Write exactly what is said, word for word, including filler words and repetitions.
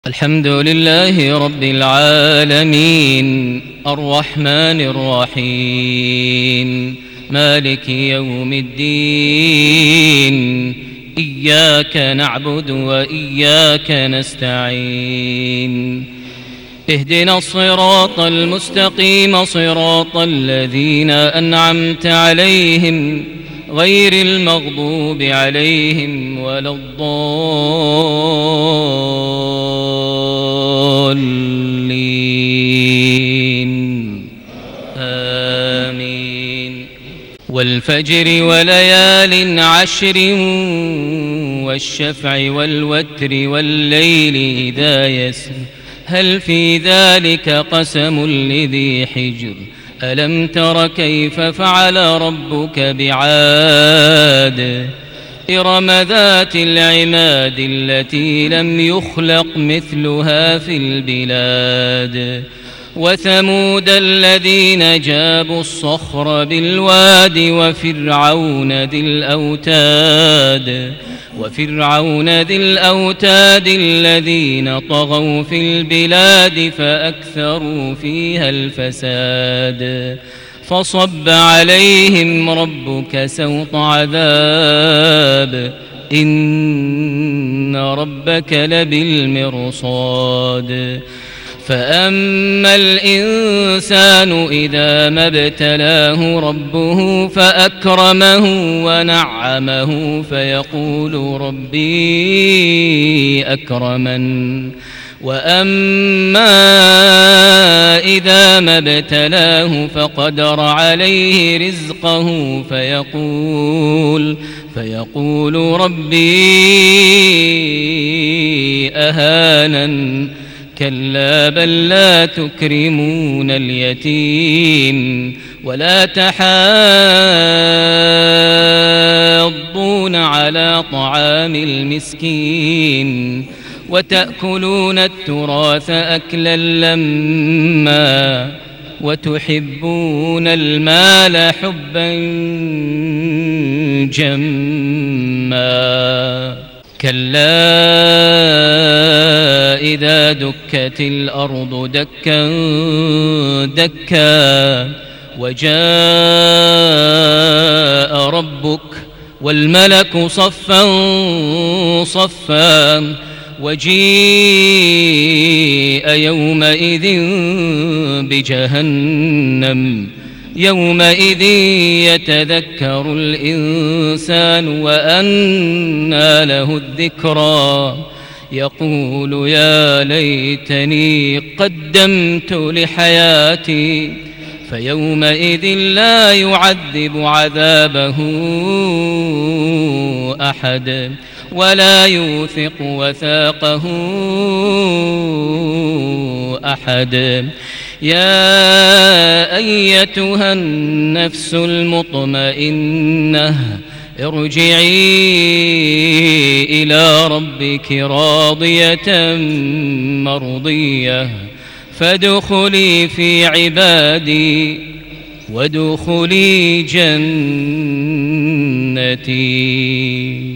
الحمد لله رب العالمين الرحمن الرحيم مالك يوم الدين إياك نعبد وإياك نستعين اهدنا الصراط المستقيم صراط الذين أنعمت عليهم غير المغضوب عليهم ولا الضالين آمين والفجر وليال عشر والشفع والوتر والليل إذا يسر هل في ذلك قسم لذي حجر ألم تر كيف فعل ربك بعاد إرم ذات العماد التي لم يخلق مثلها في البلاد وثمود الذين جابوا الصخر بالواد وفرعون ذي الأوتاد وفرعون ذي الأوتاد الذين طغوا في البلاد فأكثروا فيها الفساد فصب عليهم ربك سوط عذاب إن ربك لبالمرصاد فأما الإنسان إذا ما ابتلاه ربه فأكرمه ونعمه فيقول ربي أكرمن وأما إذا ما ابتلاه فقدر عليه رزقه فيقول فيقول ربي أهانن كلا بل لا تكرمون اليتيم ولا تحاضون على طعام المسكين وتأكلون التراث أكلا لما وتحبون المال حبا جما كلا إذا دكت الأرض دكا دكا وجاء ربك والملك صفا صفا وجيء يومئذ بجهنم يومئذ يتذكر الإنسان وأنى له الذكرى يقول يا ليتني قدمت لحياتي فيومئذ لا يعذب عذابه أحد ولا يوثق وثاقه أحد يا أيتها النفس المطمئنة ارجعي إلى ربك راضية مرضية فادخلي في عبادي وادخلي جنتي.